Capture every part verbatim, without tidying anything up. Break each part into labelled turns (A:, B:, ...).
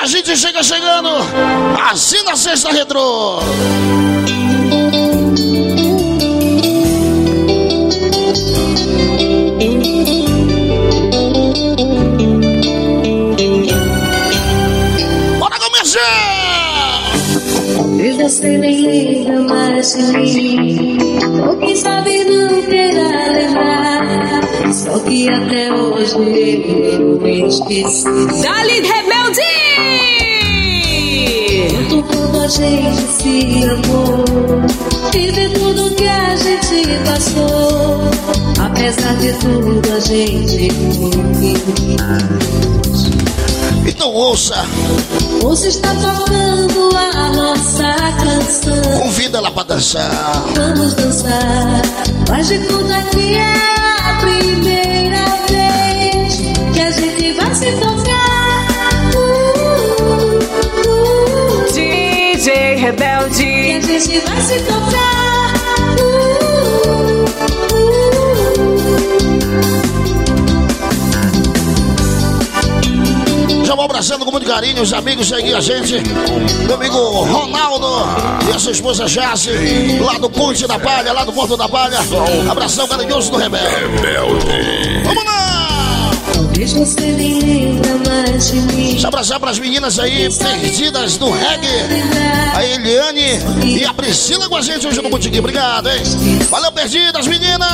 A: gente chega chegando, assim na Sexta Retrô. Bora começar!
B: Talvez você nem lembra mais de mim, ou quem sabe não queira lembrar, só que até hoje eu não me esqueci.
C: Dali Rebelde!
B: Tanto quanto a gente se amou, vive tudo que a gente passou, apesar de tudo a gente conquistou.
A: Então ouça.
B: Ouça, está tocando a nossa canção.
A: Convida ela pra dançar.
B: Vamos dançar, faz de conta que é a primeira vez que a gente vai se tocar. Uh, uh, uh,
C: D J Rebelde.
B: que a gente vai se tocar. Uh, uh,
A: Já vou abraçando com muito carinho os amigos aí, a gente. Meu amigo Ronaldo e a sua esposa Jace, lá do Ponte da Palha, lá do Porto da Palha. Abração carinhoso do Rebelde.
D: Rebelde.
A: Vamos lá!
B: talvez você nem lembra mais de mim.
A: Deixa eu abraçar pras meninas aí, perdidas do reggae. A Eliane e a Priscila com a gente hoje no Botiquim. Obrigado, hein? Valeu, perdidas, meninas!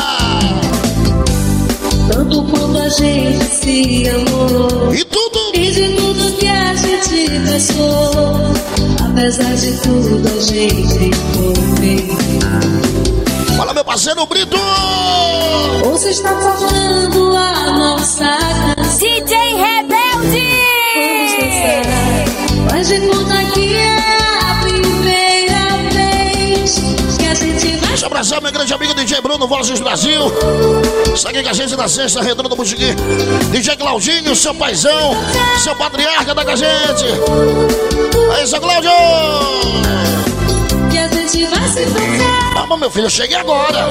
B: Tanto quanto a gente se amou,
A: E tudo!
B: e de tudo que a gente passou, apesar de tudo a gente conquistou.
A: Fala, meu parceiro Brito!
B: Você está tocando a nossa canção.
C: D J Rebelde!
B: Vamos dançar, faz de conta que é a primeira vez que a gente vai.
A: Deixa eu abraçar meu grande amigo D J Bruno, Vozes Brasil. Segue com a gente na Sexta Retrô do Botiquim. D J Claudinho, seu paizão, seu patriarca, tá com a gente. Aí, seu Claudio!
B: Que a gente vai se tocar.
A: Vamos, meu filho, eu cheguei agora.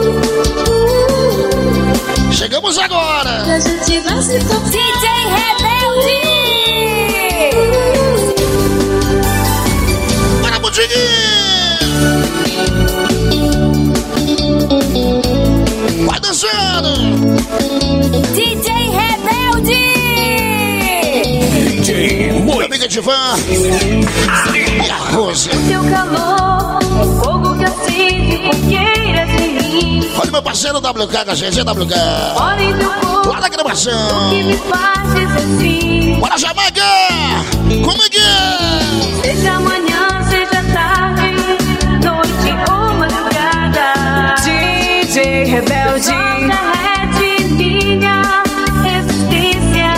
A: Chegamos agora.
B: Que a gente vai se tocar.
C: D J Rebelde!
A: Para, Botiquim! Vai dançando!
C: D J Rebelde!
D: D J
A: Meu amigo Edivan e a Rose.
B: Teu calor é fogo que acende fogueira de mim.
A: Olha meu parceiro W K com a gente, é W K.
B: Olha em teu corpo
A: Lá na gravação.
B: que me faz dizer sim.
A: Bora, Jamaica! Como é que é?
B: Seja amanhã, seja tarde, noite ou madrugada.
C: D J Rebelde!
B: Derrete minha resistência.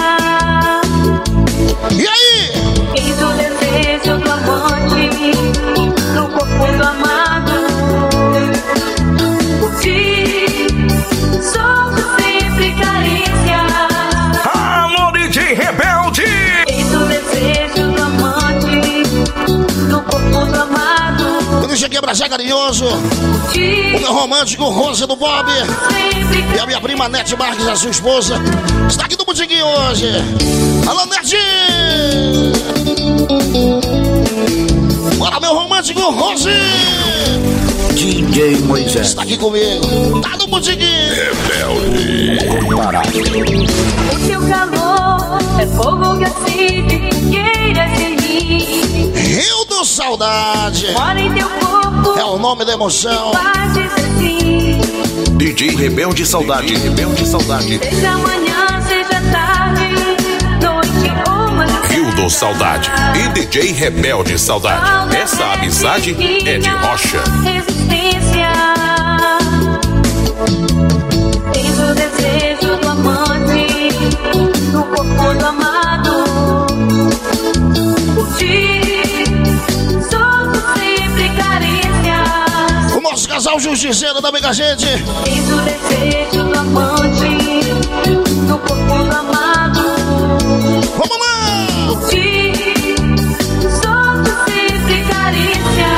A: E aí?
B: Fiz o desejo do amante, do corpo do amado. Por ti, solto sempre carícia.
D: Alô, D J Rebelde.
B: Fiz o desejo do amante, do corpo do amado.
A: Eu deixo aqui abraçar carinhoso
B: Por ti,
A: o meu romântico Rosa do Bob
B: sempre
A: e a minha prima Nete Marques, a sua esposa. Está aqui no Botiquim hoje. Alô, Nete! Bora, meu romântico Rose!
E: D J Moisés.
A: Está aqui comigo. Tá no Botiquim.
D: Rebelde.
B: o teu calor é fogo que acende fogueiras em mim.
A: Rio do Saudade.
B: Mora em teu corpo,
A: É o nome da emoção.
B: faz dizer sim.
D: D J Rebelde Saudade. Rebelde Saudade.
B: Seja amanhã, seja tarde, noite ou madrugada.
D: Rio do Saudade e D J Rebelde Saudade. Essa amizade é de rocha.
B: Resistência. Tens o desejo do amante, do corpo do amado. Por ti, solto sempre carícias.
A: O nosso casal Justiceiro também com a gente.
B: Tens o desejo do amante, do corpo do amado.
A: Vamos lá!
B: Por ti, solto sempre carícias.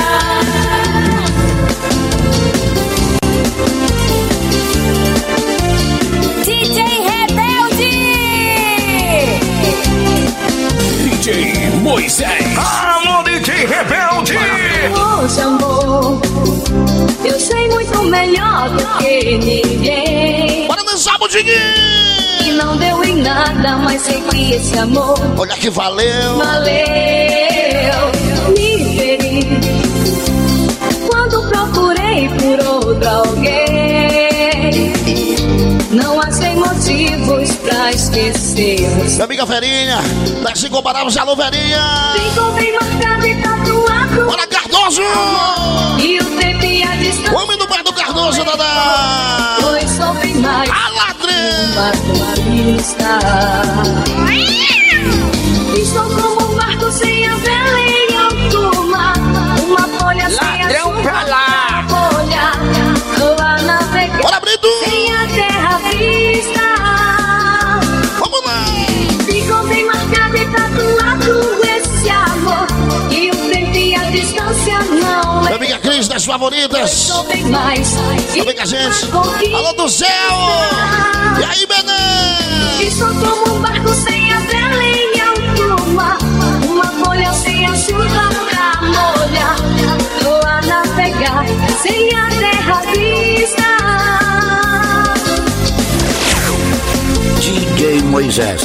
C: D J Rebelde!
D: D J Moisés.
F: Alô, D J Rebelde.
B: Hoje, amor, eu sei muito melhor do que ninguém.
A: Bora dançar, Budiguinho!
B: E não deu em nada, mas sei que esse amor
A: Olha que valeu.
B: valeu. Me feri quando procurei por outro alguém. Não achei motivos pra esquecer.
A: Minha amiga Verinha, das incomparáveis, alô Verinha!
B: Ficou bem marcado e tatuado.
A: Bora, Cardoso!
B: E o tempo e a distância.
A: O homem do bar do Cardoso, Dadá!
B: Pois sou bem mais
A: A ladrão!
B: uma turista. Estou como um barco sem a vela em alto mar. Uma folha sem a
F: Ladrão
B: chuva
F: pra lá.
B: folha. Tô a navegar
A: Bora, Brito!
B: sem a terra vista.
A: Vamos lá!
B: Ficou bem marcado e tatuado esse amor. E o tempo e a distância não
A: Minha
B: é.
A: amiga Cris, das favoritas!
B: Sou bem mais.
A: Tá bem com a gente? Alô do céu! E aí, Benê?
B: Estou como um barco sem a vela em alto mar. Uma folha sem a chuva pra molhar. Tô a navegar sem a terra vista.
E: D J Moisés.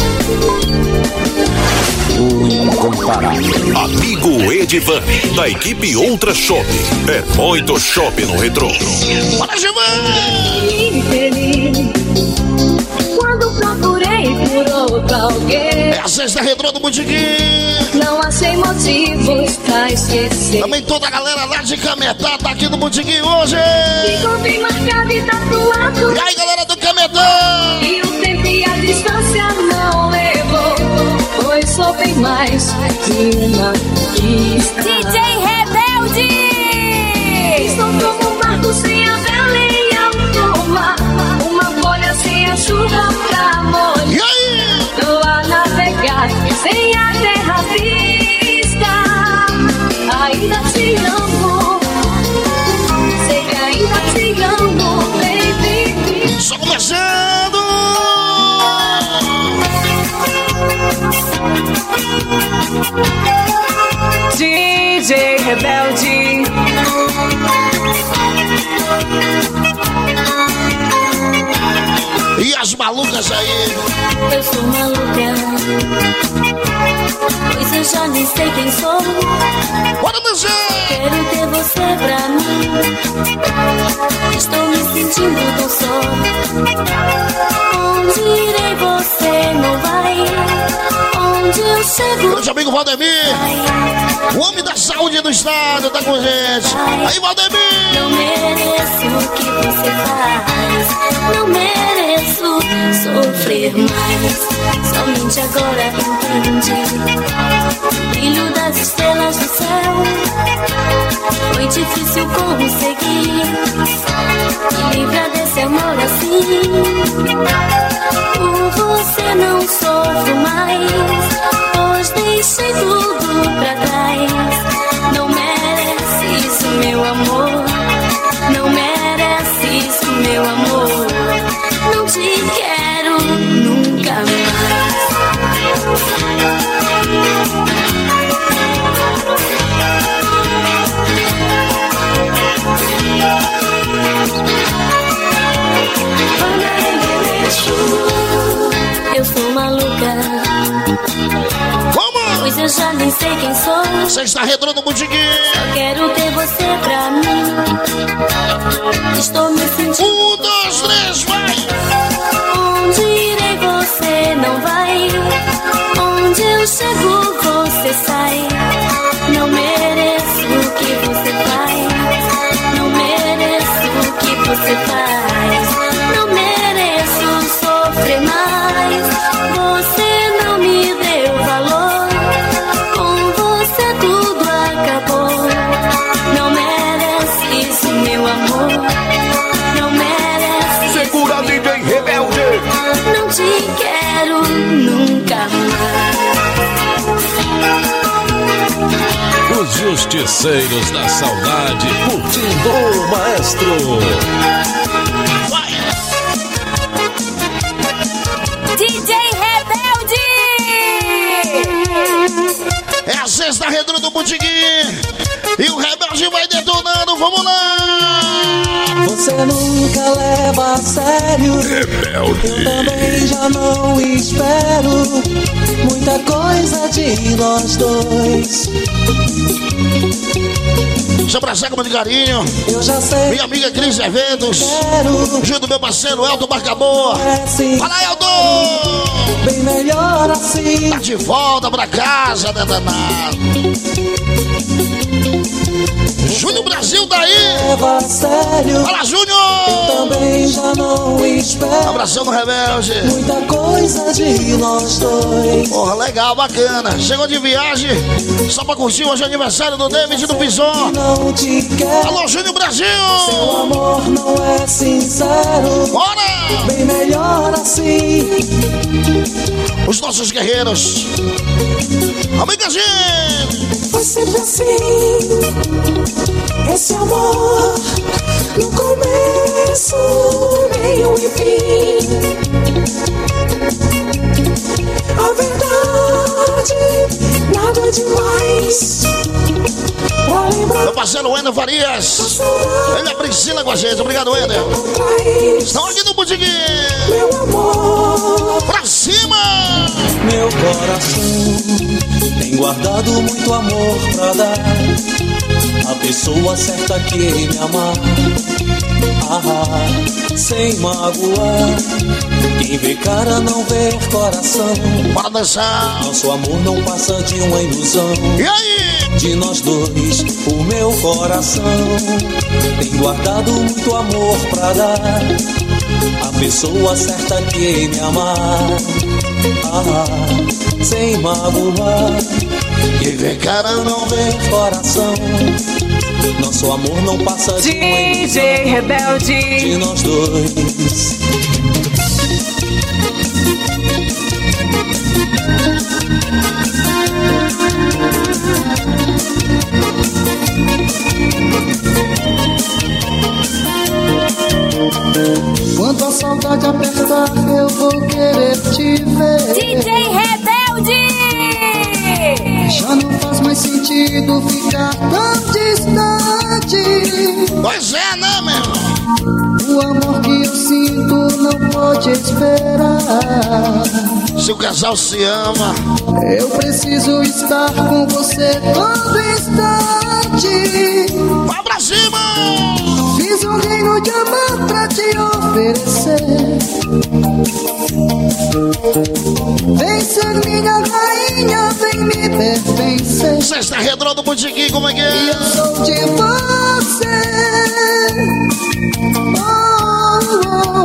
E: O incomparável.
D: Amigo Edivan, da equipe Ultra Shop. É muito shopping no retrô.
A: Bora, Gilvan!
B: Infeliz quando procurei por outro alguém.
A: É a sexta retrô do Budiguinho!
B: Não achei motivos pra esquecer.
A: Também toda a galera lá de Cametá tá aqui no Budiguinho hoje!
B: Ficou bem marcado e tatuado.
A: E aí, galera do Cametá!
B: E o tempo e a distância não levou. Pois sou bem mais que uma pista.
C: D J Rebelde!
B: Estou como um barco sem a vela em alto mar. Uma folha sem a chuva pra molhar.
A: E aí?
B: Tô a navegar sem a terra vista. Ainda te amo. Sei que ainda te amo, baby.
A: Só começando!
C: D J Rebelde!
A: E as malucas aí?
B: Eu sou maluca, pois eu já nem sei quem sou.
A: Bora dançar!
B: Quero ter você pra mim. Estou me sentindo tão só. Onde irei você não vai. Onde eu chego.
A: Grande amigo Valdemir, o homem da saúde do estado, tá com a gente. Aí, Valdemir!
B: Não mereço o que você faz. Não mereço sofrer mais. Somente agora entendi o brilho das estrelas do céu. Foi difícil conseguir me livrar desse amor assim. Por você não sofro mais, pois deixei tudo pra trás. Não merece isso, meu amor. Não merece isso, meu amor. Não te quero nunca mais. Eu sou maluca,
A: Vamos!
B: pois eu já nem sei quem sou.
A: Sexta retrô do Budiguinho!
B: Só quero ter você pra mim. Estou me sentindo.
A: Um, dois, três, vai!
B: Onde irei você não vai. Onde eu chego você sai. Não mereço o que você faz. Não mereço o que você faz. Não mereço sofrer mais. Você não me deu valor. Com você tudo acabou. Não merece isso, meu amor. Não merece.
F: Segura D J Rebelde.
B: Não te quero nunca mais.
G: Os justiceiros da saudade curtindo o maestro.
A: Vai!
C: D J Rebelde!
A: Sexta Retro do Boutique. E o Rebelde vai detonando, vamos lá!
H: Você nunca leva a sério.
D: Rebelde.
H: Eu também já não espero muita coisa de nós dois.
A: Deixa eu abraçar com muito carinho.
H: Eu já sei.
A: Minha amiga Cris Eventos.
H: Quero.
A: Junto do meu parceiro Elton Marcabor.
H: É assim,
A: Fala, Elton!
H: bem melhor assim.
A: Tá de volta pra casa, né, danado? Júnior Brasil daí!
H: Leva a sério.
A: Fala,
H: Eu
A: Júnior!
H: também já não espero
A: Abração no Rebelde.
H: muita coisa de nós dois.
A: Porra, legal, bacana. Chegou de viagem só pra curtir hoje é aniversário do David do Pison.
H: Não te quero.
A: Alô, Júnior Brasil!
H: Seu amor não é sincero.
A: Bora!
H: Bem melhor assim.
A: Os nossos guerreiros. Amiga, gente!
H: Foi sempre assim. Esse amor no começo, meio e fim. A verdade, nada demais. Pra lembrar
A: Meu parceiro Wender Farias. Ele é a Priscila com a gente. Obrigado, Wender.
H: atrás.
A: Estão aqui no Boutique.
H: Meu amor,
A: Pra cima!
H: meu coração tem guardado muito amor pra dar. A pessoa certa que me amar, ah, sem magoar. Quem vê cara não vê coração.
A: Bora dançar.
H: Nosso amor não passa de uma ilusão.
A: E aí?
H: De nós dois, o meu coração tem guardado muito amor pra dar. A pessoa certa que me amar, ah, sem magoar. Quem vê cara não vê coração. Nosso amor não passa de uma
C: D J
H: ilusão. De
C: Rebelde.
H: nós dois.
I: Quando a saudade apertar, eu vou querer te ver.
C: D J Rebelde.
I: Já não faz mais sentido ficar tão distante.
A: Pois é, né, meu?
I: O amor que eu sinto não pode esperar.
A: Se o casal se ama,
I: Eu preciso estar com você todo instante.
A: vai pra cima!
I: Fiz um reino de amor pra te oferecer. Vem ser minha rainha, vem me pertencer.
A: Sexta Retro do Boutique, como é que
I: E
A: é?
I: eu sou de você. Oh,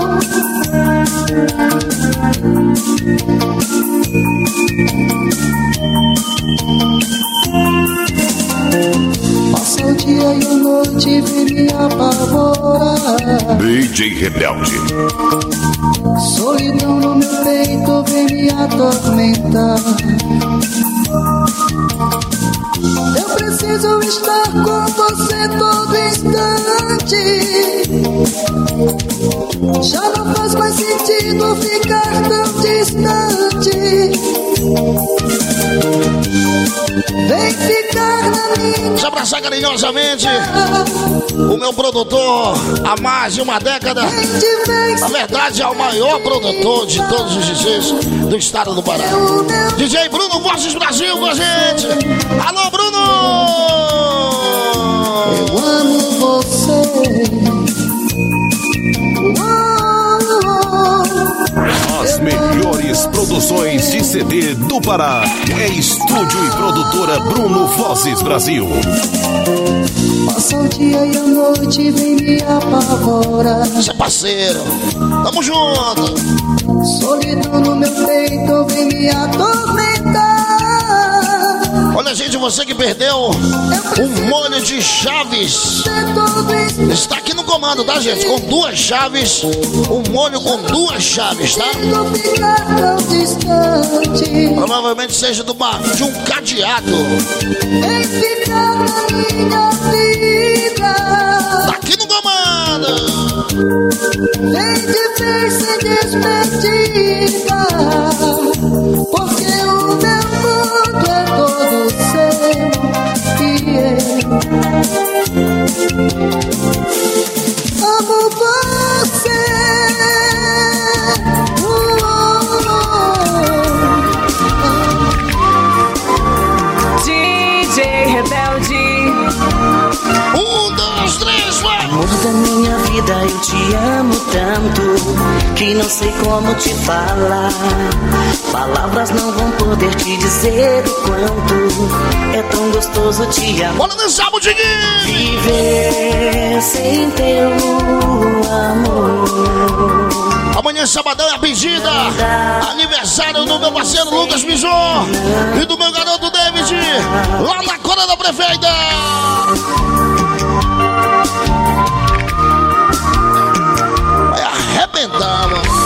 I: oh. Passa o dia e a noite vem me apavorar.
D: D J Rebelde.
I: Solidão no meu peito vem me atormentar. Eu preciso estar com você todo instante. Já não faz mais sentido ficar tão distante. Vem ficar na minha.
A: Deixa eu abraçar carinhosamente o meu produtor há mais de uma década.
I: Mente vem
A: Na verdade, é o maior produtor de todos os D Js do estado do Pará.
I: o meu.
A: D J Bruno Borges Brasil com a gente. Alô, Bruno!
I: Eu amo você.
D: As melhores produções de C D do Pará. É Estúdio e Produtora Bruno Vozes Brasil.
I: Passa o dia e a noite vem me apavorar.
A: Você é parceiro. Tamo junto.
I: Solidão no meu peito vem me atormentar.
A: Olha, gente, você que perdeu um molho de chaves.
I: É todo instante
A: Está aqui no comando, tá, gente? Com duas chaves. Um molho com duas chaves, tá?
I: ficar tão distante.
A: Provavelmente seja do bar, de um cadeado.
I: Vem ficar na minha vida.
A: Tá aqui no comando.
I: Vem de vez sem despedida. Porque o meu mundo é todo seu.
J: te amo tanto que não sei como te falar. Palavras não vão poder te dizer o quanto é tão gostoso te amar.
A: Bora dançar, Budiguinho!
J: Viver sem teu amor.
A: Amanhã, sabadão, é a pedida. Aniversário do meu parceiro Lucas Bison e do meu garoto David, lá na Cora da Prefeita. Vai arrebentar, mano.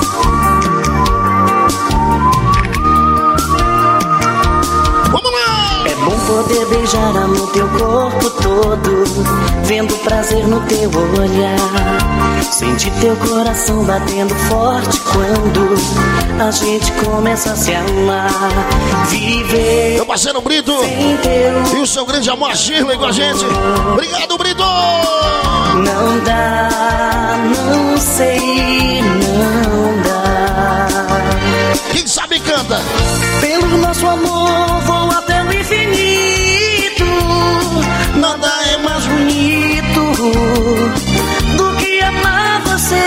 A: Vamos lá!
J: É bom poder beijar no teu corpo todo, vendo prazer no teu olhar. Sentir teu coração batendo forte quando a gente começa a se amar. Viver.
A: Meu parceiro Brito e o seu grande amor Shirley com a gente. Obrigado, Brito!
J: Não dá, não sei, não dá.
A: Quem sabe canta.
J: Pelo nosso amor vou até o infinito. Nada é mais bonito do que amar você.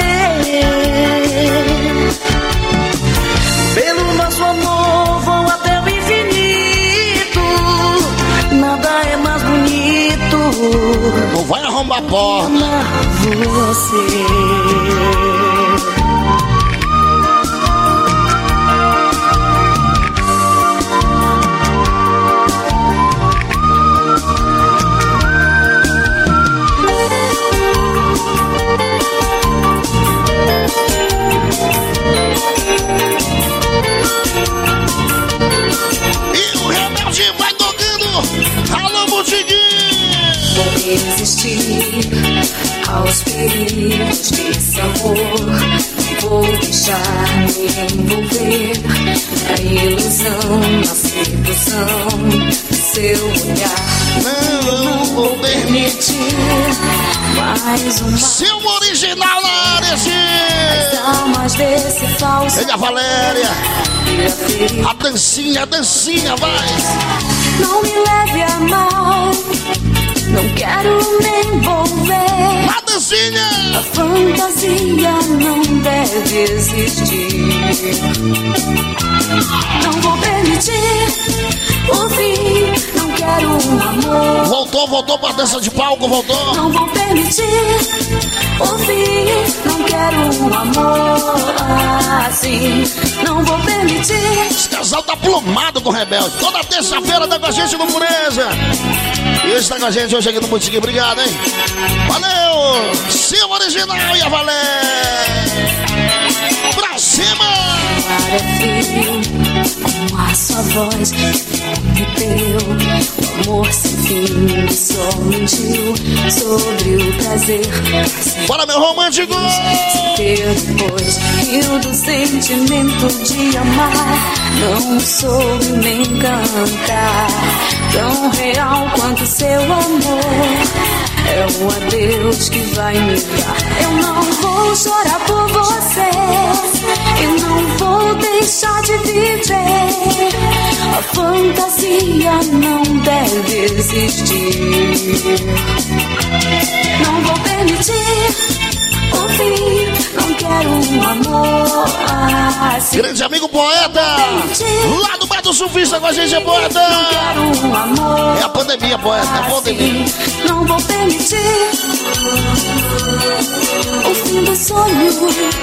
J: Pelo nosso amor vou até o infinito. Nada é mais bonito.
A: Não vai arrombar a porta.
J: Amar você.
B: Resistir aos perigos desse amor. Não vou deixar me envolver na ilusão, na sedução, seu olhar.
A: Não, não vou permitir
B: mais uma.
A: Seu original na área, sim.
B: As almas desse falso.
A: Ele, a Valéria. A dancinha, a dancinha, vai.
B: Não me leve a mal. Não quero me envolver.
A: A dancinha.
B: A fantasia não deve existir. Não vou permitir o fim. Não quero um amor.
A: Voltou, voltou pra dança de palco, voltou.
B: Não vou permitir o fim. Não quero um amor assim. Não vou permitir.
A: Esse casal tá plumado com o Rebelde. Toda terça-feira tá com a gente no Pureza. E esse tá com a gente hoje aqui no Boutique. Obrigado, hein? Valeu! Seu original e a Valéria! Pra cima!
B: Com a sua voz prometeu o amor sem fim, só mentiu sobre o prazer.
A: Bora, meu romântico!
B: Ter depois rio do sentimento de amar, não soube me encantar. Tão real quanto seu amor, é um adeus que vai me dar. Eu não vou chorar por você, eu não vou deixar de viver. A fantasia não deve existir. Não vou permitir o fim, não quero um amor assim.
A: Grande amigo poeta, lá do Bar do Surfista com a gente, é poeta.
B: Não quero um amor.
A: É a pandemia, poeta, é a pandemia.
B: Não vou permitir o fim do sonho.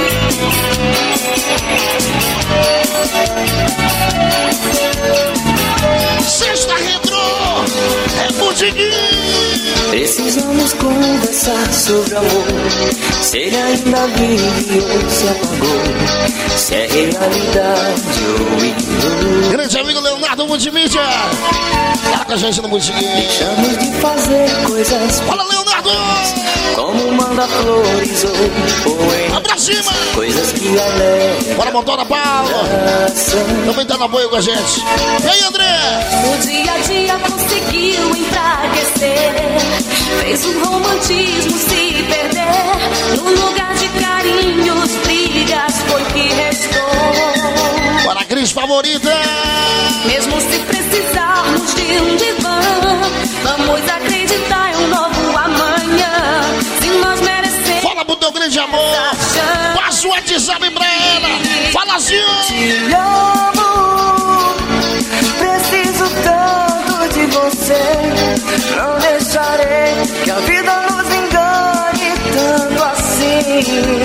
A: Sexta Retrô, é Budiguinho.
J: Precisamos conversar sobre amor. Se ele ainda vive ou se apagou, se é realidade ou ilusão.
A: Grande amigo Leonardo Multimídia, tá com a gente no Budiguinho.
J: Deixamos de fazer coisas.
A: Fala, Leonardo!
J: Como manda flores ou poemas.
A: Pra cima!
J: Coisas que alegram.
A: Bora, Motora Paula! Também tá no apoio com a gente. E aí, André?
B: O dia a dia conseguiu enfraquecer, fez o romantismo se perder. No lugar de carinhos, brigas foi que restou.
A: Bora, Cris favorita!
B: Mesmo se precisarmos de um divã, vamos acreditar em um novo amanhã. Se nós merecemos.
A: Fala pro teu grande grande amor. Passa o WhatsApp pra ela. Fala assim, ó.
K: Te amo, preciso tanto de você. Não deixarei que a vida nos engane tanto assim.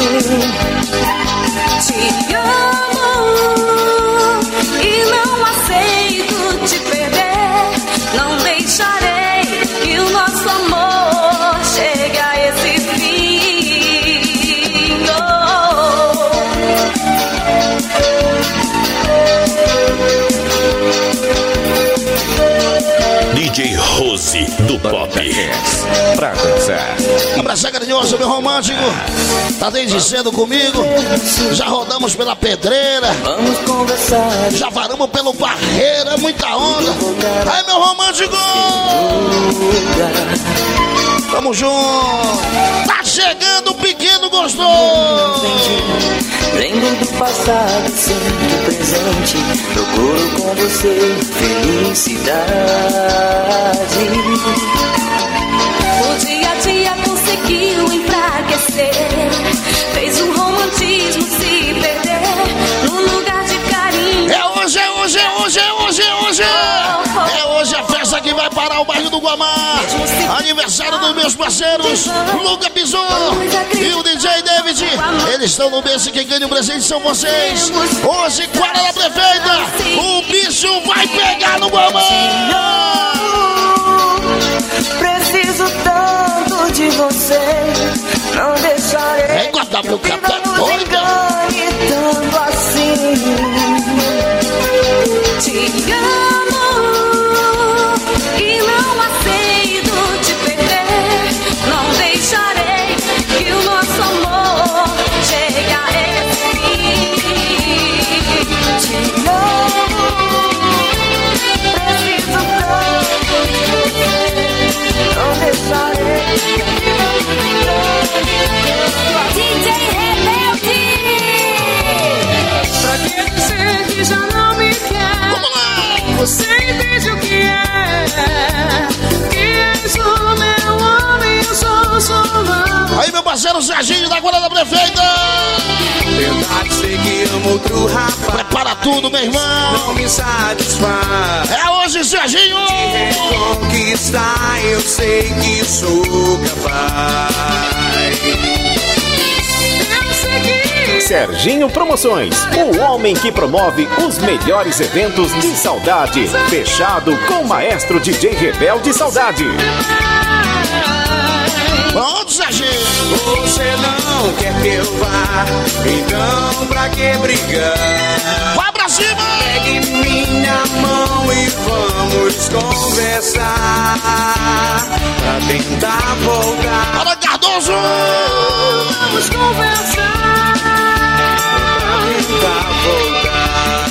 B: Te amo e não aceito te perder. Não deixarei que o nosso amor chegue a esse fim. Oh.
D: D J Rose do Pop.
G: Pra dançar.
A: Abraçar carinhoso, meu romântico. Tá desde cedo comigo. Já rodamos pela pedreira.
K: Vamos conversar.
A: Já varamos pelo Barreira, muita onda. Aí, meu romântico. Tamo junto. Tá chegando o pequeno gostoso.
K: Lembro do passado, sinto o presente. Procuro com você felicidade.
B: O dia a dia conseguiu enfraquecer. Fez o romantismo se perder. No lugar de carinho.
A: É hoje, é hoje, é hoje, é hoje, é hoje. É hoje a festa que vai parar o bairro do Guamá. Aniversário dos meus parceiros Luca Piso e o D J David. Eles estão no berço e quem ganha o presente são vocês. Hoje, Quadra da Prefeita, o bicho vai pegar no Guamá.
K: Preciso tanto de você. Não deixarei
A: é guardar meu
K: que
A: café,
K: não nos engane tanto assim.
B: Te amo e não aceito te perder. Não deixarei que o nosso amor chegue a esse fim.
K: Te amo, preciso tanto de você. Não deixarei.
B: D J Rebelde.
L: Pra que dizer que já não me quer? Você entende o que é? Que és o meu homem, eu sou o seu amor.
A: Aí, meu parceiro Serginho da Guarda da Prefeita.
M: Verdade, sei que amo outro rapaz.
A: Prepara tudo, meu irmão.
M: Não me satisfaz.
A: É hoje, Serginho.
M: De reconquistar, eu sei que sou capaz.
L: Eu sei que
N: Serginho Promoções, o homem que promove os melhores eventos de saudade. Fechado com o maestro D J Rebelde Saudade.
A: Pronto, Serginho.
M: Você não quer que eu vá, então pra que brigar?
A: Vai pra cima!
M: Pegue minha mão e vamos conversar, pra tentar voltar.
A: Para Cardoso!
L: vamos conversar,
M: pra tentar voltar.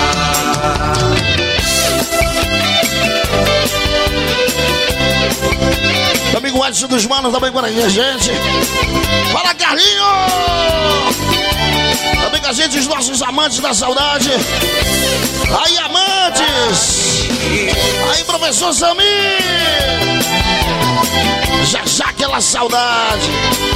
A: Meu amigo Edson dos Manos também com a gente. Fala, Carlinho! Também com a gente, os nossos amantes da saudade. Aí, amantes! Aí, professor Samir! Já já aquela saudade.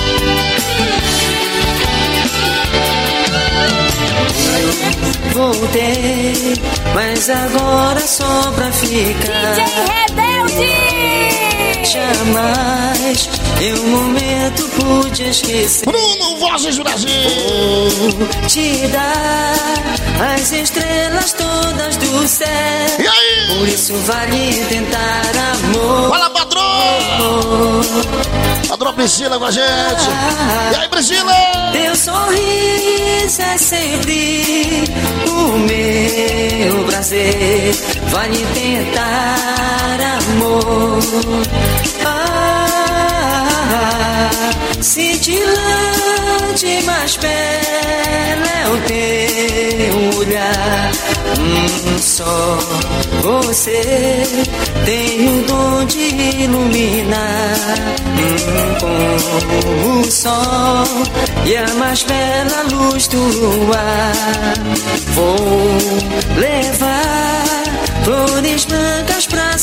K: Voltei, mas agora só pra ficar.
B: D J Rebelde!
K: Jamais em um momento pude esquecer.
A: Bruno Vozes Brasil!
K: Vou te dar as estrelas todas do céu.
A: E aí?
K: Por isso vale tentar amor.
A: Fala, patrão! Patrão Priscila com a gente. E aí, Priscila?
K: Teu sorriso é sempre o meu prazer. Vale tentar amor. Ah, cintilante, mas bela é o teu olhar. Hum, só você tem o dom de iluminar. Hum, como o sol e a mais bela luz do luar. Vou levar flores brancas pra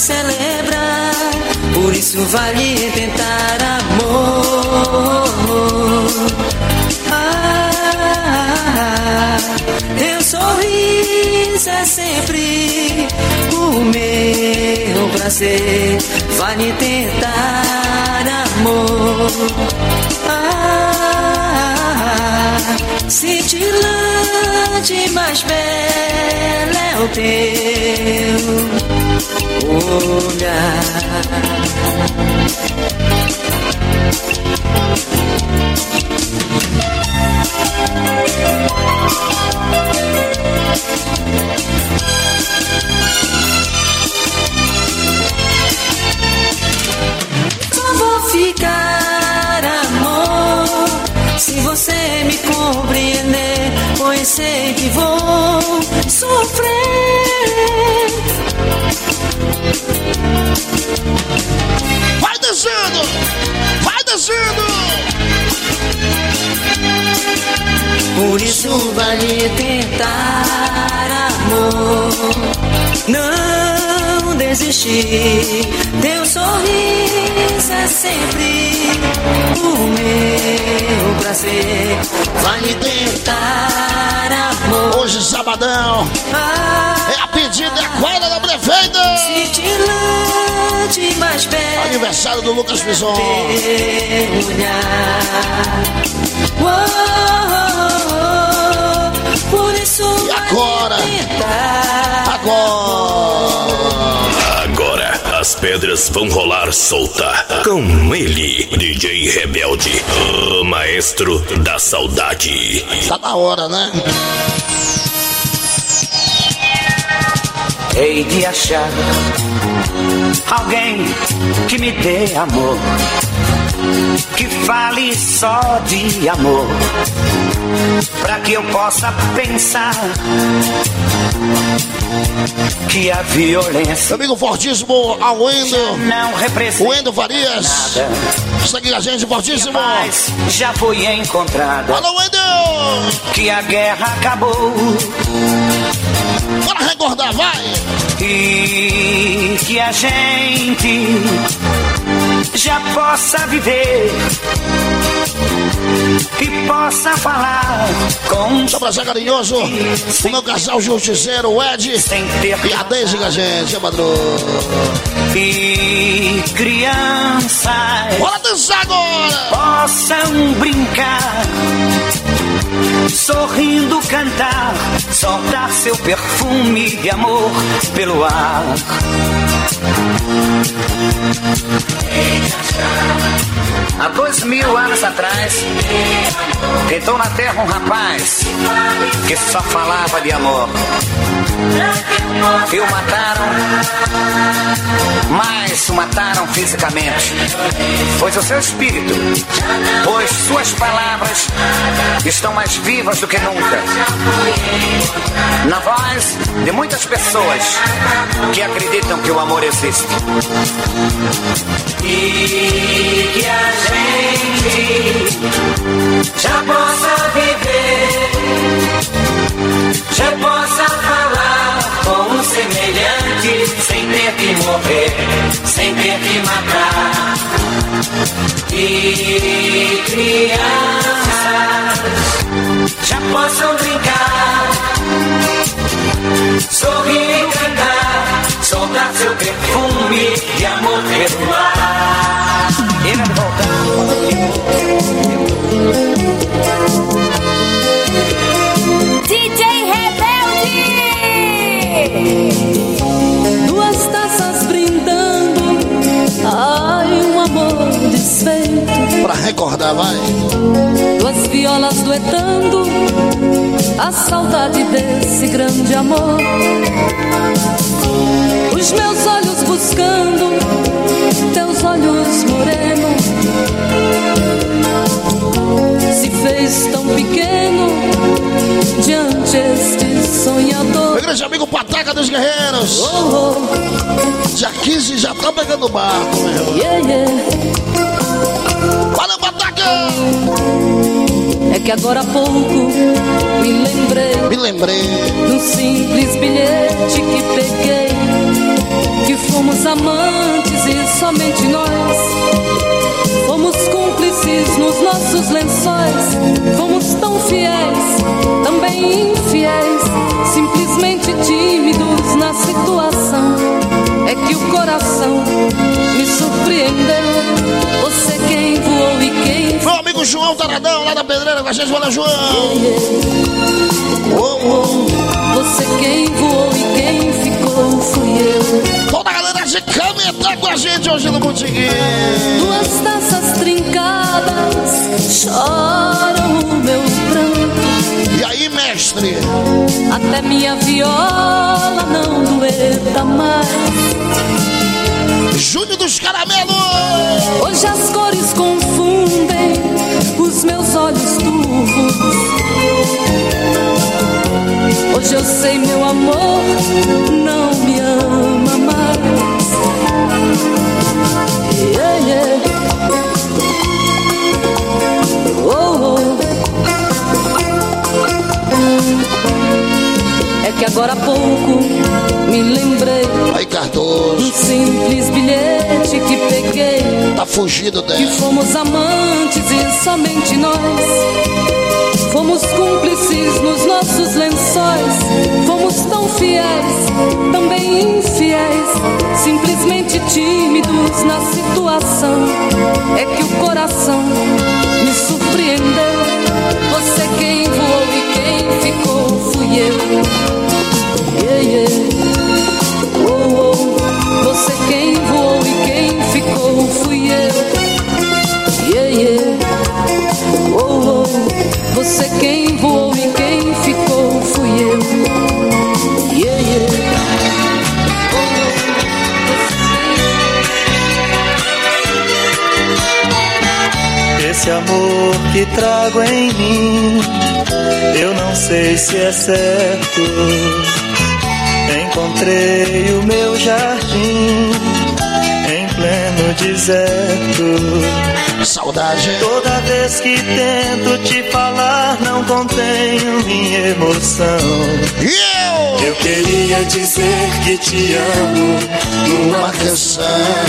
K: celebrar. Por isso vale tentar amor. Ah, teu sorriso é sempre o meu prazer. Vale tentar amor. Ah, cintilante, mais belo é o teu olhar. Só vou ficar, amor, se você me compreender, pois sei que vou sofrer.
A: Vai descendo! Vai descendo!
K: Por isso vale tentar, amor, não desistir. Teu sorriso é sempre o meu prazer. Vale tentar, amor.
A: Hoje, sabadão,
K: ah,
A: é a pedida e a quadra da prefeita.
K: Cintilante, mais belo.
A: Aniversário do Lucas Pison.
K: Oh, por isso
A: e agora? Agora.
D: Agora as pedras vão rolar solta. Com ele, D J Rebelde, o maestro da saudade.
A: Tá na hora, né?
O: Hei de achar alguém que me dê amor, que fale só de amor, pra que eu possa pensar que a violência.
A: Meu amigo fortíssimo, ao Wendo,
O: não representa
A: o Wendo Farias. Nada. Segue a gente, fortíssimo.
O: Mas já foi encontrada.
A: Alô, Wendo!
O: Que a guerra acabou.
A: Bora recordar, vai!
O: E que a gente já possa viver e possa falar com...
A: Só pra ser carinhoso, o meu casal justiceiro, o Ed e a Deise com a gente, é padrão.
O: E crianças...
A: Bora dançar agora!
O: Possam brincar, sorrindo cantar, soltar seu perfume de amor pelo ar. Há dois mil anos atrás, entrou na terra um rapaz que só falava de amor. E o mataram, mas o mataram fisicamente, pois o seu espírito, pois suas palavras estão mais vivas do que nunca na voz de muitas pessoas que acreditam que o amor existe. E que a gente já possa viver, já possa falar com um semelhante, sem ter que morrer, sem ter que matar. E crianças já possam brincar, sorrir e cantar, soltar seu perfume de amor pelo ar. Ele vai voltar.
C: D J Rebelde!
B: Duas taças brindando, ai, um amor desfeito.
A: Pra recordar, vai.
B: Duas violas duetando a saudade desse grande amor. Os meus olhos buscando teus olhos morenos, se fez tão pequeno diante este sonhador.
A: Meu grande amigo Pataca dos Guerreiros.
B: Oh, oh.
A: Dia quinze já tá pegando o barco, meu.
B: Yeah, yeah.
A: Valeu, Pataca!
B: É que agora há pouco me lembrei,
A: me lembrei
B: num simples bilhete que peguei, que fomos amantes e somente nós
P: Fomos cúmplices nos nossos lençóis, fomos tão fiéis, também infiéis, simplesmente tímidos na situação. É que o coração me surpreendeu. Você quem voou e quem...
A: Meu amigo João Taradão, lá da Pedreira, com a gente. Valeu, João.
P: Oh, oh. Você quem voou e quem ficou fui eu.
A: Toda a galera de Cametá com a gente hoje no Botiguinho.
P: Duas taças trincadas choram o meu pranto.
A: E aí, mestre?
P: Até minha viola não dueta mais.
A: Júnior dos Caramelos.
P: Hoje as cores confundem os meus olhos turvos. Hoje eu sei, meu amor não me ama mais. Yeah, yeah. Oh, oh. É que agora há pouco me lembrei.
A: Ai, Cardoso.
P: Um simples bilhete que peguei.
A: Tá fugido dela.
P: Que fomos amantes e somente nós. Fomos cúmplices nos nossos lençóis. Fomos tão fiéis, também infiéis, simplesmente tímidos na situação. É que o coração me surpreendeu. Você quem voou e quem ficou fui eu. Yeah, yeah. Oh, oh. Você quem voou e quem ficou fui eu. Yeah, yeah. Oh, oh. Você quem voou e quem ficou fui eu. Yeah, yeah.
Q: Esse amor que trago em mim, eu não sei se é certo. Encontrei o meu jardim em pleno deserto.
A: Saudade.
Q: Toda vez que tento te falar, não contenho minha emoção.
A: Eu,
Q: eu queria dizer que te amo numa canção.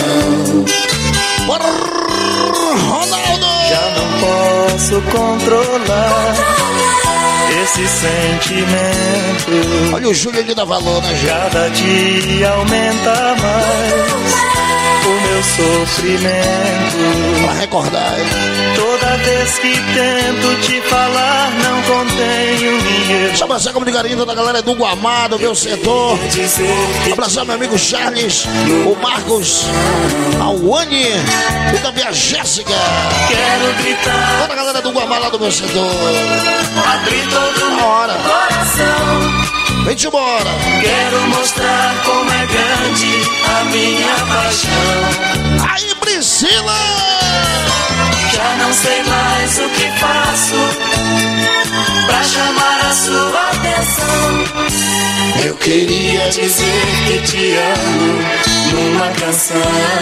A: Ronaldo!
Q: Já não posso controlar esse sentimento.
A: Olha o Júlio ali da Valor, né, gente?
Q: Cada dia aumenta mais o meu sofrimento.
A: Pra recordar, hein?
Q: Toda vez que tento te falar, não contenho minha.
A: Chama a como de carinho da galera do Guamá, do meu setor. Abraçar meu amigo Charles, o Marcos, a Wani e também a Jéssica.
Q: Quero gritar.
A: Toda a galera do Guamá lá do meu setor.
Q: Abrir todo o
A: hora.
Q: coração.
A: Vem-te embora.
Q: Quero mostrar como é grande a minha paixão.
A: Aí, Priscila!
Q: Já não sei mais o que faço pra chamar a sua atenção. Eu queria dizer que te amo numa canção.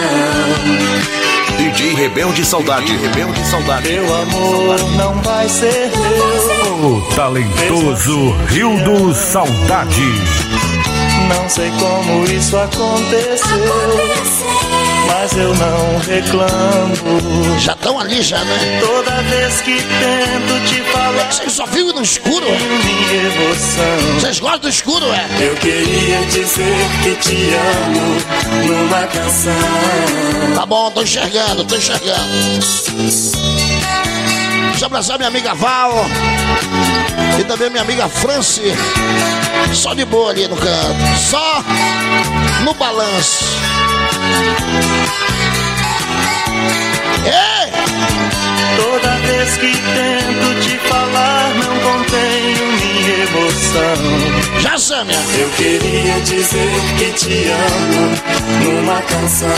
D: D J Rebelde Saudade, Rebelde Saudade.
Q: Teu amor não vai ser meu.
R: O talentoso Rio do Saudade.
Q: Não sei como isso aconteceu, mas eu não reclamo.
A: Já estão ali já, né?
Q: Toda vez que tento te falar,
A: vocês só vivem no escuro, é?
Q: Minha emoção.
A: Vocês gostam do escuro, é?
Q: Eu queria dizer que te amo numa canção.
A: Tá bom, tô enxergando, tô enxergando. Deixa eu abraçar minha amiga Val e também minha amiga Franci. Só de boa ali no canto, só no balanço. Ei!
Q: Toda vez que tento te falar, não contenho minha emoção.
A: Já, Sâmia!
Q: Eu queria dizer que te amo numa canção.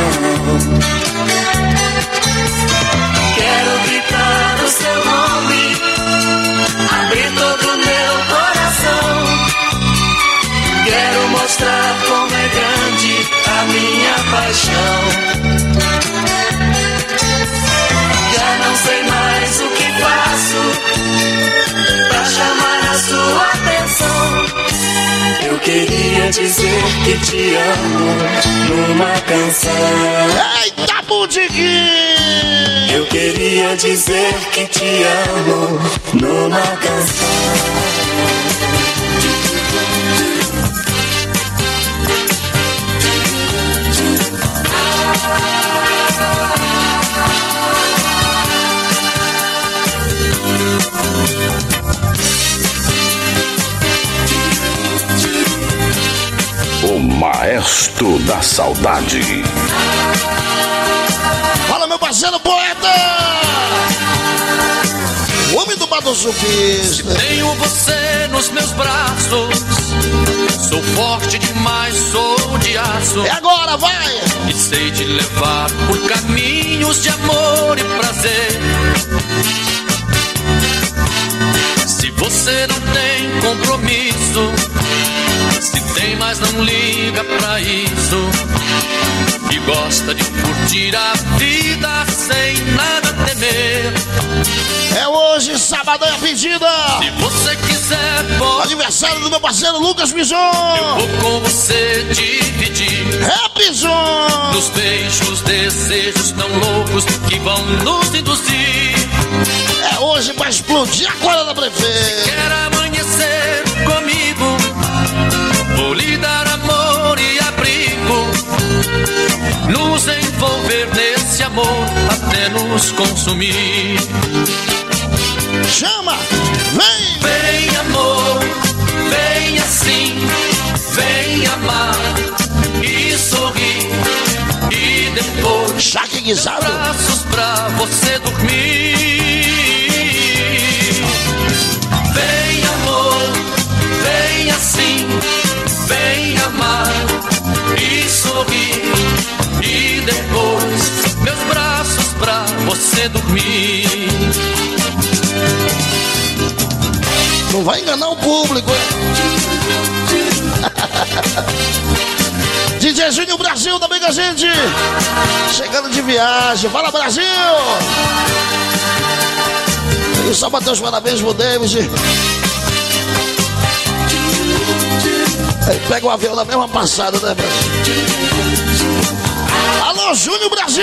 Q: Quero gritar o seu nome, abrir todo o meu coração. Quero mostrar como é grande a minha paixão. Já não sei mais o que faço pra chamar a sua atenção. Eu queria dizer que te amo numa canção.
A: Eita, Budiguinho!
Q: queria dizer que te amo numa canção.
D: O maestro da saudade.
A: Fala, meu parceiro poeta! O homem do Baduzupista.
S: Tenho você nos meus braços. Sou forte demais, sou de aço.
A: É agora, vai!
S: E sei te levar por caminhos de amor e prazer. Se você não tem compromisso, se tem, mas não liga pra isso, e gosta de curtir a vida sem nada temer.
A: É hoje, sabadão, a pedida.
S: Se você quiser, pode.
A: Aniversário do meu parceiro Lucas Pijon.
S: Eu vou com você dividir.
A: É, Pijon.
S: Nos beijos, desejos tão loucos que vão nos induzir.
A: É hoje pra explodir a cola da prefeita.
S: Se quer amanhecer comigo, vou lhe dar amor e abrigo, nos envolver nesse amor até nos consumir.
A: Chama! Vem!
S: Vem, amor, vem assim, vem amar e sorrir, e depois
A: Chaque guisado,
S: braços pra você dormir. Vem, amor, vem assim, vem amar e sorrir, e depois meus braços pra você dormir.
A: Não vai enganar o público, hein? D J Júnior Brasil também com a gente. Chegando de viagem. Fala, Brasil! E só bater os parabéns pro David. Aí pega o avião na mesma passada, né, Brasil? Alô, Júnior Brasil!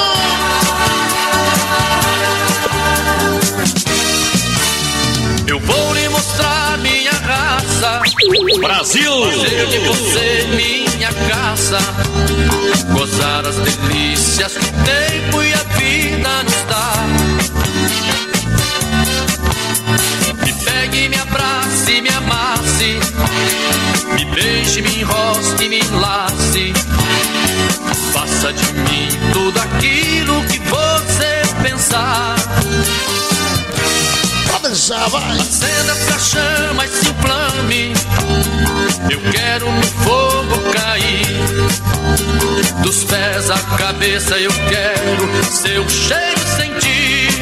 S: Eu vou lhe mostrar minha raça,
D: Brasil!
S: Fazer de você minha caça, gozar as delícias que o tempo e a vida nos dá. Me pegue, me abrace, me amasse, me beije, me enrosque, me enlace. Faça de mim tudo aquilo que você pensar.
A: Vai.
S: Acenda essa chama e se inflame. Eu quero no fogo cair. Dos pés à cabeça eu quero seu cheiro sentir.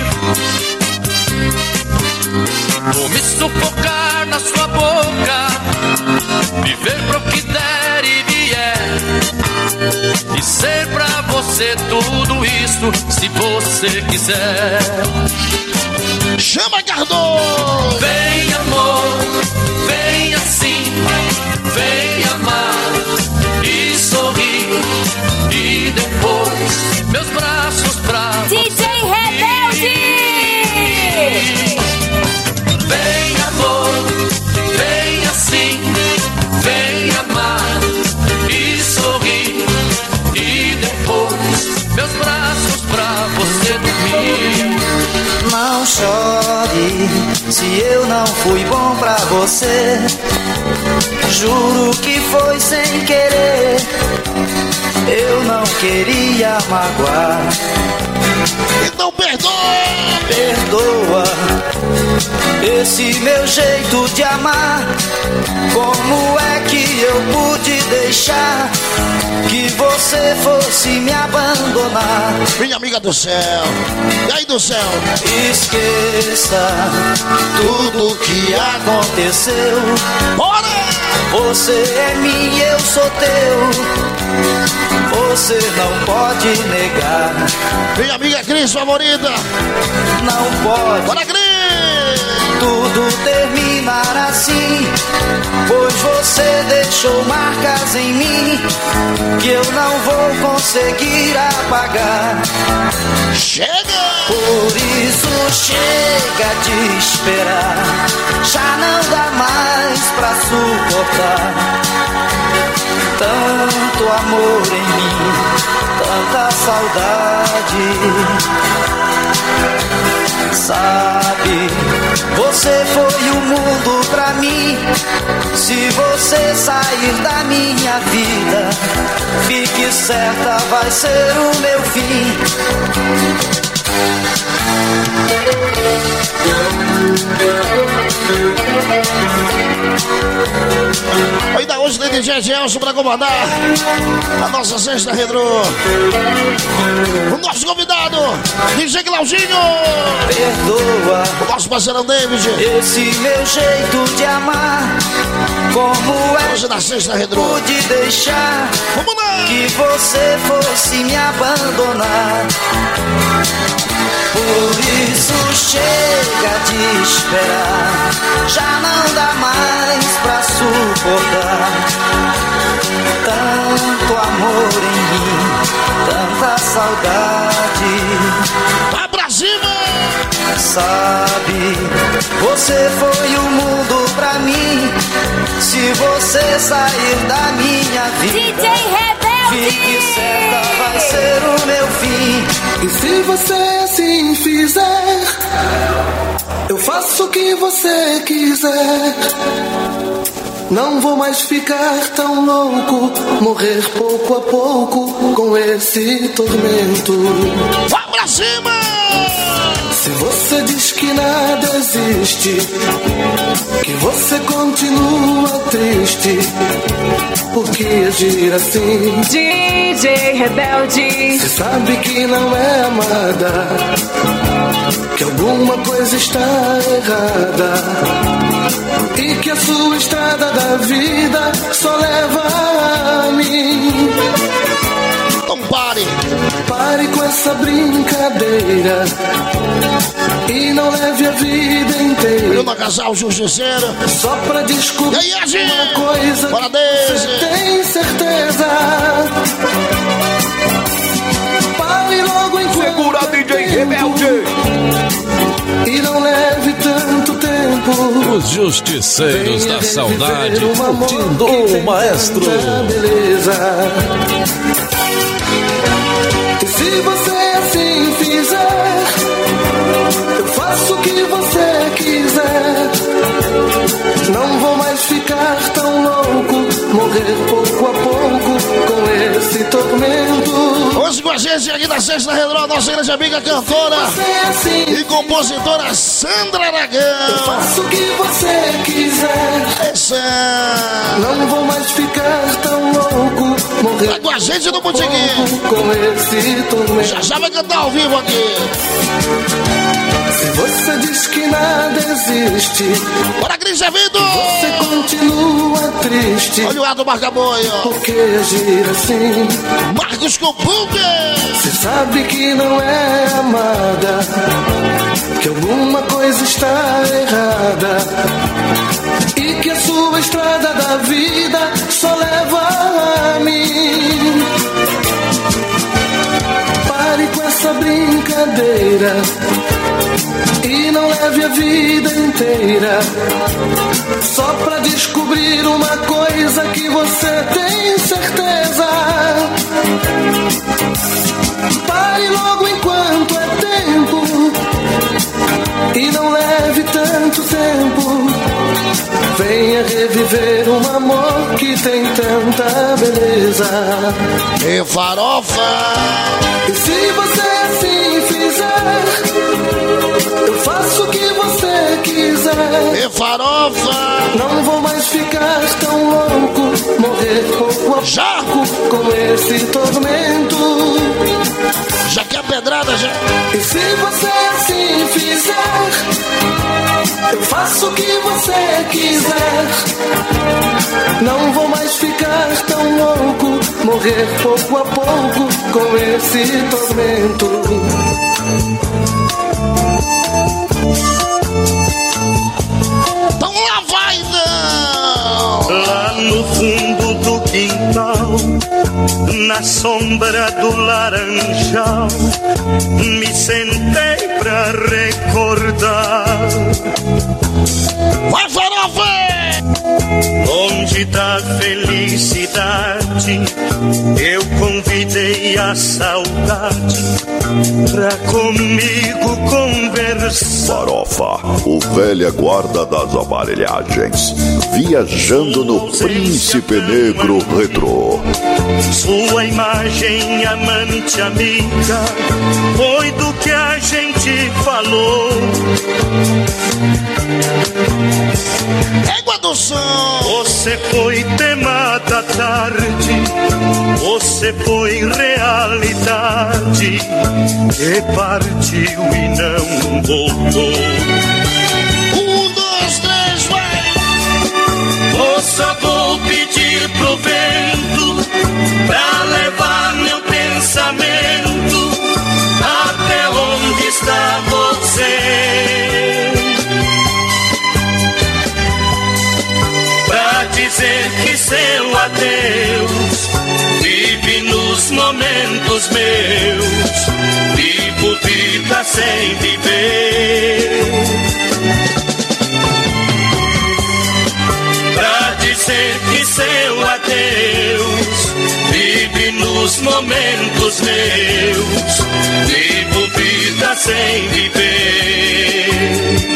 S: Vou me sufocar na sua boca, viver pro que der e vier, e ser pra você tudo isso, se você quiser.
A: Chama, Cardoso!
S: Vem, amor, vem assim, vem amar e sorrir, e depois meus braços pra
C: D J Rebelde!
S: Vem, amor, vem assim, vem amar e sorrir, e depois meus braços pra você dormir.
I: Não chore se eu não fui bom pra você. Juro que foi sem querer. Eu não queria magoar.
A: Então perdoa!
I: Perdoa esse meu jeito de amar. Como é que eu pude deixar que você fosse me abandonar?
A: Minha amiga do céu, e aí do céu?
I: Esqueça tudo que aconteceu.
A: Bora!
I: Você é minha, eu sou teu. Você não pode negar.
A: Minha amiga Cris favorita.
I: Não pode.
A: Bora, Cris!
T: tudo terminar assim, pois você deixou marcas em mim que eu não vou conseguir apagar.
A: Chega!
T: Por isso chega de esperar, já não dá mais pra suportar. Tanto amor em mim, tanta saudade. Sabe, você foi o mundo pra mim. Se você sair da minha vida, fique certa, vai ser o meu fim.
A: Ainda hoje tem D J Gelson pra comandar a nossa sexta retrô. O nosso convidado, D J Claudinho.
T: Perdoa
A: o nosso parceirão David.
T: Esse meu jeito de amar, como é
A: hoje na sexta retrô.
T: Pude deixar
A: Vamos lá.
T: Que você fosse me abandonar. Por isso chega de esperar, já não dá mais pra suportar. Tanto amor em mim, tanta saudade.
A: Vai pra cima!
T: Sabe, você foi o mundo pra mim. Se você sair da minha vida,
C: D J Rebelde,
T: fique certa, vai ser o meu fim.
I: E se você assim fizer, eu faço o que você quiser. Não vou mais ficar tão louco, morrer pouco a pouco com esse tormento.
A: Vai pra cima!
I: Se você diz que nada existe, que você continua triste, por que agir assim?
C: D J Rebelde,
I: você sabe que não é amada, que alguma coisa está errada, e que a sua estrada da vida só leva a mim.
A: Então pare!
I: Pare com essa brincadeira e não leve a vida inteira.
A: Eu na casal justiceiro,
I: só pra descobrir
A: e aí,
I: uma coisa
A: bora
I: que você tem certeza. Pare logo enquanto
F: segura D J Rebelde
I: e não leve tanto tempo.
U: Os justiceiros da saudade
I: curtindo o maestro. Beleza. E se você assim fizer, eu faço o que você quiser. Não vou mais ficar tão louco, morrer pouco a pouco com esse tormento.
A: Hoje com a gente aqui na Sexta Retrô, nossa grande amiga cantora
I: assim,
A: e compositora Sandra Aragão.
I: Eu faço o que você quiser.
A: Essa...
I: Não vou mais ficar tão louco, morrer
A: tá com a gente no botequim
I: com esse tormento.
A: Já já vai cantar ao vivo aqui.
I: Se você diz que nada existe,
A: bora, Cris Evito!
I: Você continua triste.
A: Olha o ar do Marca-Boio.
I: Por que agir assim?
A: Marcos Computer.
I: Você sabe que não é amada, que alguma coisa está errada, e que a sua estrada da vida só leva a mim. Pare com essa brincadeira e não leve a vida inteira, só pra descobrir uma coisa que você tem certeza. Pare logo enquanto é tempo e não leve tanto tempo. Venha reviver um amor que tem tanta beleza.
A: E farofa.
I: E se você assim fizer, eu faço o que você quiser.
A: E farofa.
I: Não vou mais ficar tão louco, morrer pouco a
A: já
I: pouco com esse tormento.
A: Já que a pedrada já.
I: E se você assim fizer, eu faço o que você quiser. Não vou mais ficar tão louco, morrer pouco a pouco com esse tormento.
E: Lá no fundo do quintal, na sombra do laranjal, me sentei pra recordar.
A: Vai, farofa!
E: Longe da felicidade, eu convidei a saudade pra comigo conversar.
V: Farofa, o velha guarda das aparelhagens, viajando no Príncipe Negro Retrô.
E: Sua imagem amante amiga foi do que a gente falou.
A: Égua do som.
E: Você foi tema da tarde, você foi realidade, e partiu e não voltou.
A: Um, dois, três, vai!
E: Eu só vou pedir pro vento pra levar meu pensamento até onde está você. Dizer que seu adeus vive nos momentos meus, vivo vida sem viver. Pra dizer que seu adeus vive nos momentos meus, vivo vida sem viver.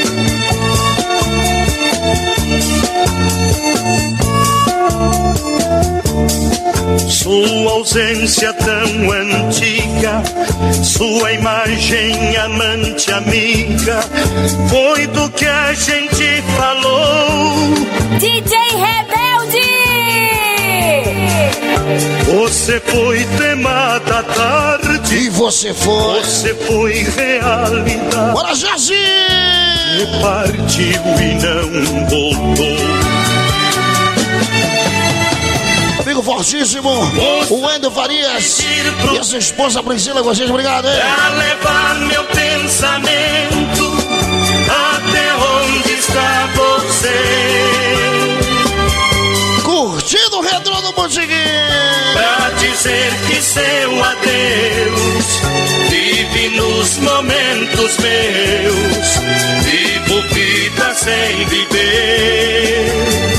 E: Sua ausência tão antiga, sua imagem amante amiga, foi do que a gente falou.
C: D J Rebelde!
E: Você foi tema da tarde,
A: e você foi,
E: você foi realidade.
A: Bora, Jazi!
E: E partiu e não voltou.
A: Amigo fortíssimo, o Wendel Farias e a sua esposa Priscila, vocês, obrigado, hein?
E: Pra levar meu pensamento até onde está você.
A: Curtindo o retrô do Botiguinho.
E: Pra dizer que seu adeus vive nos momentos meus, vivo vida sem viver.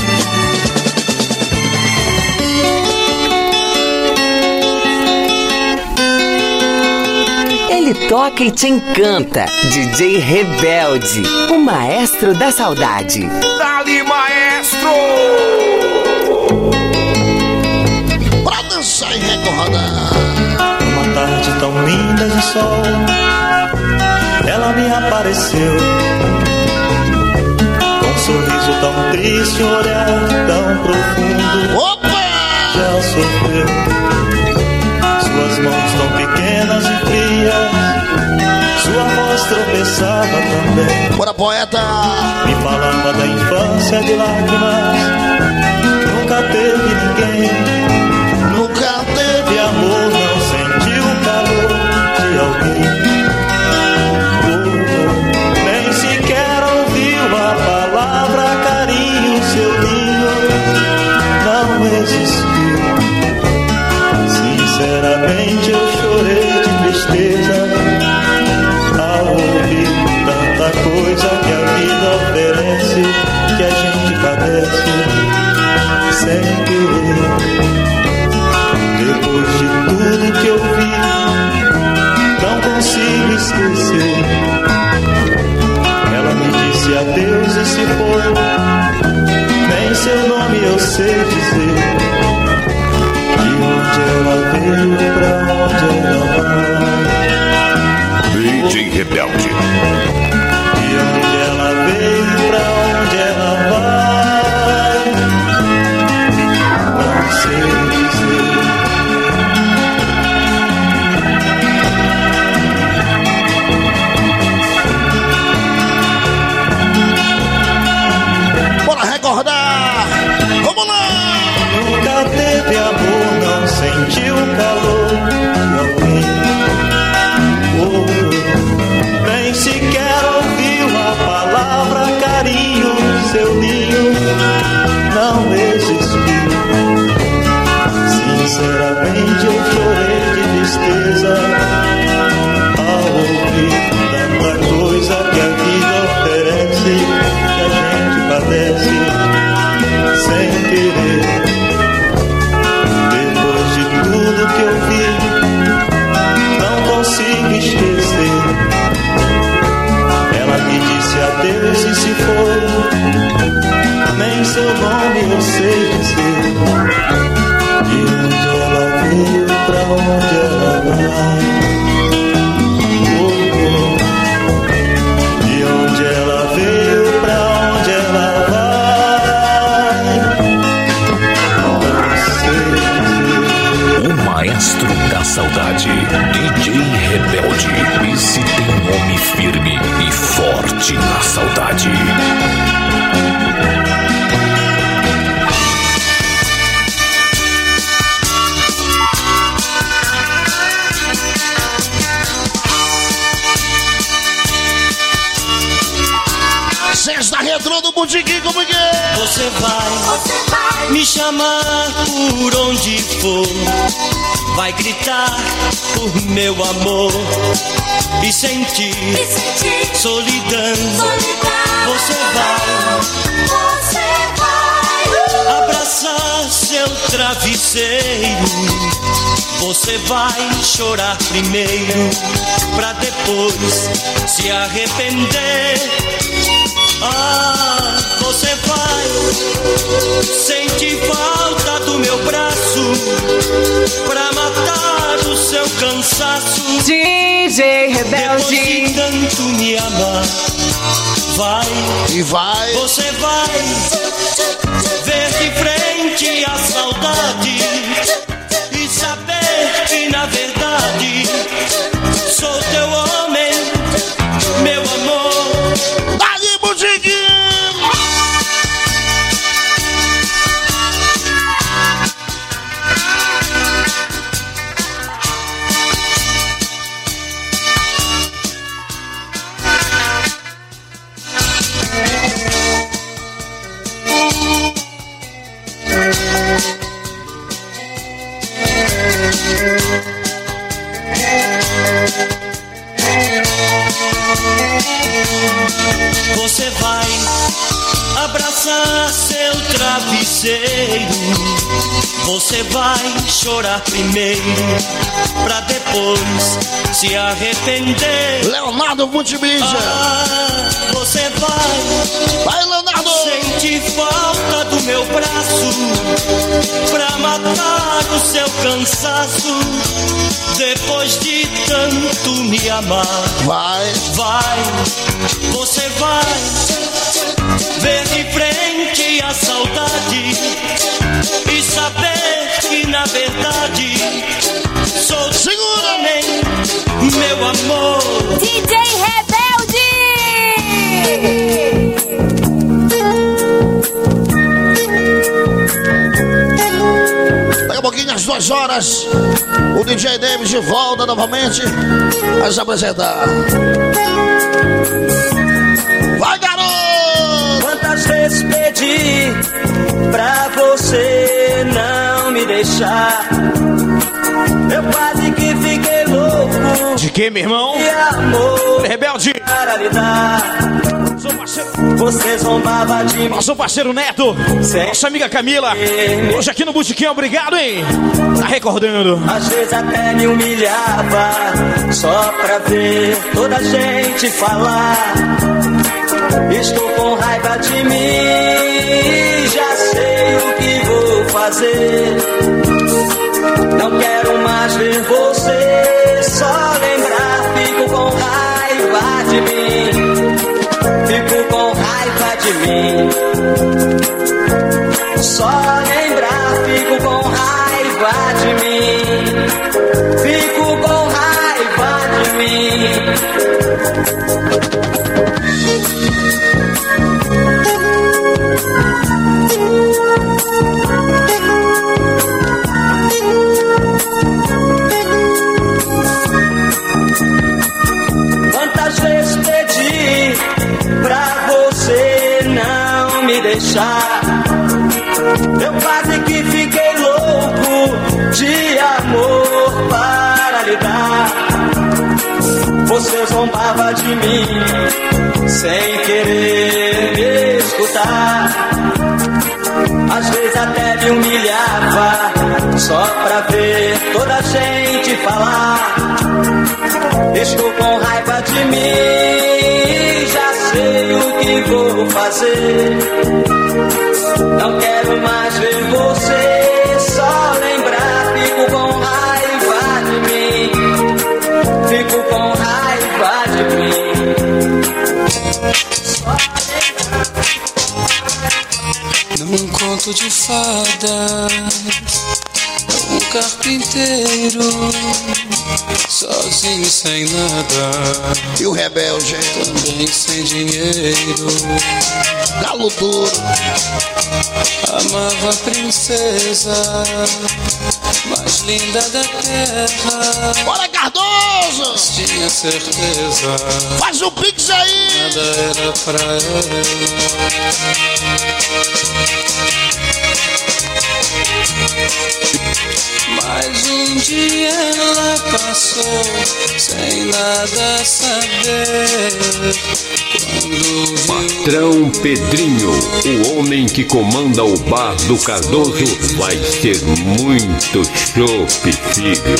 W: Ele toca e te encanta. D J Rebelde, o maestro da saudade.
F: Dali, maestro!
A: Pra dançar e recordar.
H: Uma tarde tão linda de sol, ela me apareceu, com um sorriso tão triste, um olhar tão profundo.
A: Opa!
H: Já sofreu. Suas mãos tão pequenas e frias, sua voz tropeçava também.
A: Bora, poeta!
H: Me falava da infância de lágrimas, nunca teve ninguém,
A: nunca teve
H: amor, não sentiu o calor de alguém. Oh, nem sequer ouviu a palavra carinho, seu ninho não existiu. Sinceramente eu chorei de tristeza ao ouvir tanta coisa que a vida oferece, que a gente padece sem querer.
U: Maestro da Saudade, D J Rebelde. Esse tem nome firme e forte na saudade.
A: Sexta retrô do Botiquim, como que é?
G: Você vai, Você vai me chamar por onde for, vai gritar por meu amor e sentir, e sentir solidão. solidão. Você vai, Você vai abraçar seu travesseiro. Você vai chorar primeiro, pra depois se arrepender. Ah, você vai sentir falta do meu braço pra matar o seu cansaço.
W: D J Rebelde.
G: Depois de tanto me amar, vai
A: e vai.
G: Você vai ver de frente a saudade e saber que na verdade sou teu homem, meu amor. Você vai abraçar seu travesseiro. Você vai chorar primeiro, pra depois se arrepender.
A: Leonardo Multimídia.
G: Ah, você vai,
A: vai Leonardo,
G: sentir falta do meu braço pra matar o seu cansaço. Depois de tanto me amar,
A: vai,
G: vai, você vai ver de frente a saudade e saber que na verdade sou
A: segura,
G: homem, meu amor.
C: D J Rebelde.
A: Daqui a pouquinho às duas horas o D J Davis de volta novamente a se apresentar. Vai, garoto!
T: Quantas vezes pedi pra você não me deixar? Eu quase que fiquei louco.
F: De que, meu irmão?
T: De amor.
F: Rebelde.
T: Para lhe dar.
F: Sou parceiro.
T: Você zombava de mim.
F: Nosso parceiro Neto. Sem nossa amiga Camila. Hoje aqui no Botiquim, obrigado, hein? Tá recordando.
T: Às vezes até me humilhava, só pra ver toda a gente falar. Estou com raiva de mim, já sei o que vou fazer. Não quero mais ver você, só lembrar, fico com raiva de mim. Fico com raiva de mim. Só lembrar, fico com raiva de mim. Fico com raiva de mim. Quantas vezes pedi pra você não me deixar? Eu quase que fiquei louco de amor para lhe dar. Você zombava de mim sem querer me escutar. Às vezes até me humilhava, só pra ver toda a gente falar. Estou com raiva de mim, já sei o que vou fazer. Não quero mais ver você, só lembrar, fico com raiva de mim. Fico com raiva de mim.
J: Num conto de fadas, um carpinteiro sozinho sem nada.
A: E o rebelde?
J: Também sem dinheiro.
A: Galo duro.
J: Amava a princesa mais linda da terra.
A: Bora, Cardoso!
J: Mas tinha certeza.
A: Faz o pix aí!
J: Nada era pra ela. Mas um dia ela passou sem nada saber. Quando
L: Patrão Pedrinho, o homem que comanda o bar do Cardoso, vai ser muito chope, filho.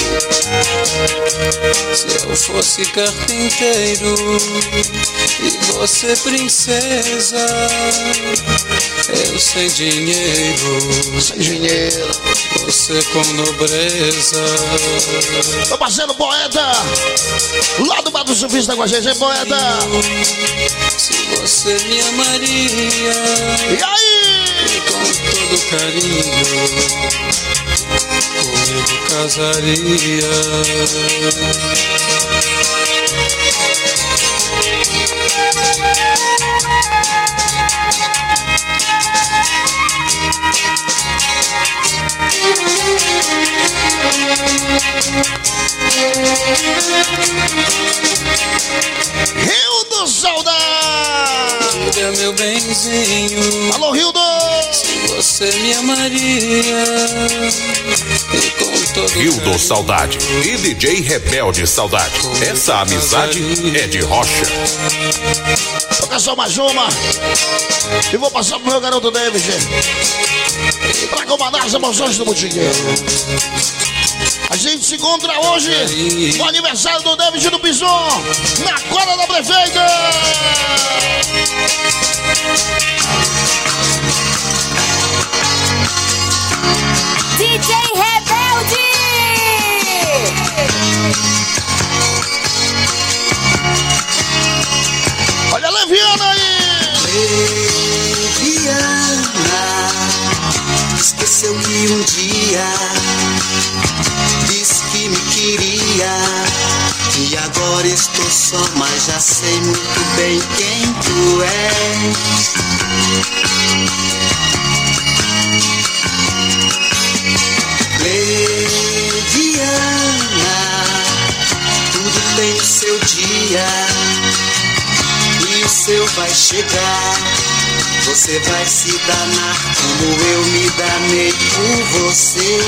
J: Se eu fosse carpinteiro e você princesa, eu sem dinheiro,
A: sem dinheiro,
J: você com nobreza.
A: Meu parceiro poeta, lá do Bar do Surfista com a gente, hein, poeta?
J: Se você me amaria,
A: e aí?
J: E com todo carinho, comigo casaria.
A: Rio do Saudade!
J: Diga, meu benzinho.
A: Alô, Rio do...
J: Se você me amaria, e com todo
U: Rio do Saudade e D J Rebelde Saudade. Essa amizade é de rocha.
A: Toca só mais uma e vou passar pro meu garoto David pra comandar as emoções do Botigueiro. A gente se encontra hoje no aniversário do David do Bison, na quadra da prefeita.
C: D J Rebelde!
A: Olha a Leviana aí!
N: Leviana, esqueceu que um dia disse que me queria, e agora estou só, mas já sei muito bem quem tu és. Leviana, tudo tem o seu dia e o seu vai chegar. Você vai se danar como eu me danei por você.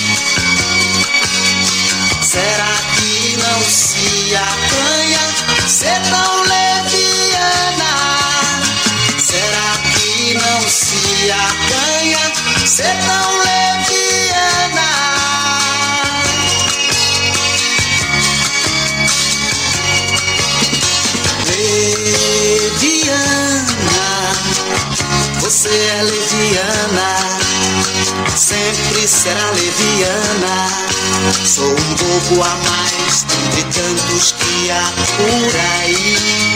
N: Será que não se acanha ser tão leviana? Será que não se acanha ser tão leviana? Leviana, você é leviana, sempre será leviana. Sou um bobo a mais de tantos que há por aí.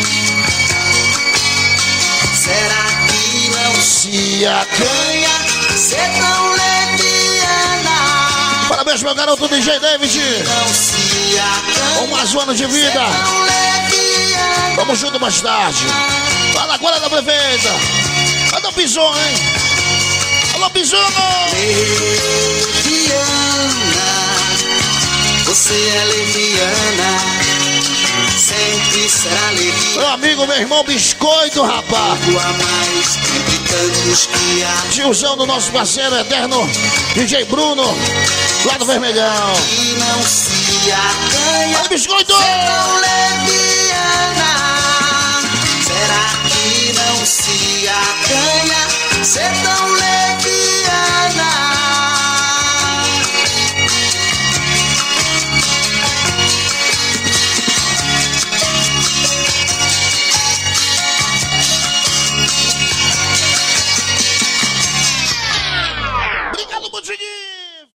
N: Será que não se acanha ser tão leviana?
A: Parabéns, meu garoto D J David.
N: Não se acanha
A: com mais um ano de vida. Vamos junto mais tarde. Lá na quadra da prefeita. Cadê o Bison, hein? Alô, Bison!
N: Leviana, você é leviana, sempre será leviana.
A: Meu amigo, meu irmão Biscoito, rapaz.
N: A mais entre tantos que há.
A: Tiozão do nosso parceiro eterno D J Bruno, lá do Vermelhão.
N: E não se acanha.
A: Olha, Biscoito!
N: Ser tão leviana. Será que não se